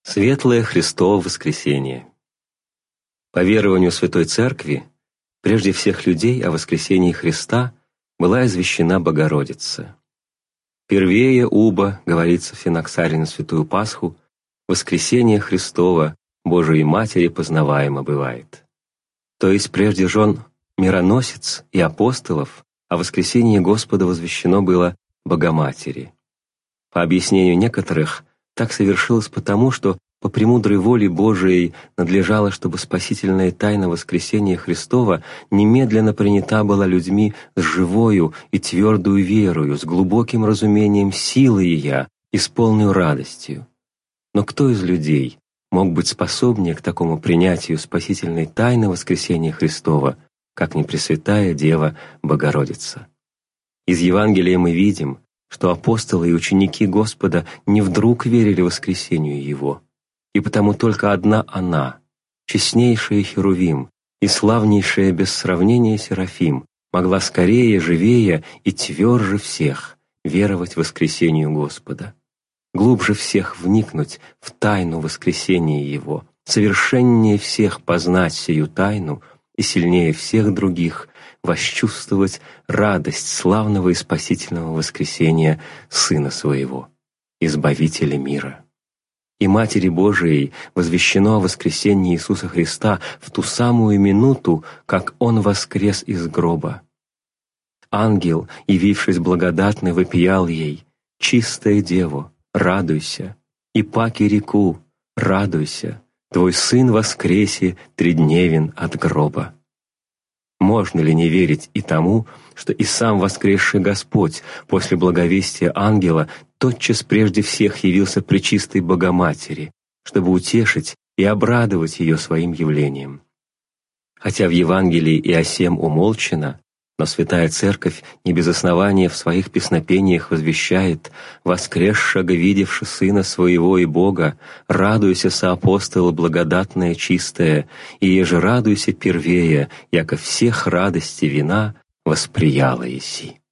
Светлое Христово воскресение. По верованию Святой Церкви, прежде всех людей о воскресении Христа была извещена Богородица. «Первее уба, — говорится в Финоксаре на Святую Пасху, — воскресение Христово Божией Матери познаваемо бывает». То есть прежде жен мироносец и апостолов о воскресении Господа возвещено было Богоматери. По объяснению некоторых, так совершилось потому, что по премудрой воле Божией надлежало, чтобы спасительная тайна воскресения Христова немедленно принята была людьми с живою и твердую верою, с глубоким разумением силы ея и с полной радостью. Но кто из людей мог быть способнее к такому принятию спасительной тайны воскресения Христова, как не Пресвятая Дева Богородица? Из Евангелия мы видим, что апостолы и ученики Господа не вдруг верили воскресению Его, и потому только одна она, честнейшая Херувим и славнейшая без сравнения Серафим, могла скорее, живее и тверже всех веровать воскресению Господа, глубже всех вникнуть в тайну воскресения Его, совершеннее всех познать сию тайну и сильнее всех других восчувствовать радость славного и спасительного воскресения Сына Своего, Избавителя мира. И Матери Божией возвещено о воскресении Иисуса Христа в ту самую минуту, как Он воскрес из гроба. Ангел, явившись благодатный, вопиял ей: «Чистая Дево, радуйся, и паки реку, радуйся, Твой Сын воскресе тридневен от гроба». Можно ли не верить и тому, что и сам воскресший Господь после благовестия ангела тотчас прежде всех явился пречистой Богоматери, чтобы утешить и обрадовать ее своим явлением? Хотя в Евангелии и о сем умолчено, но Святая Церковь не без основания в своих песнопениях возвещает: «Воскресшего видевши Сына Своего и Бога, радуйся, соапостолы благодатная чистая, и еже радуйся первее, яко всех радости вина восприяла еси».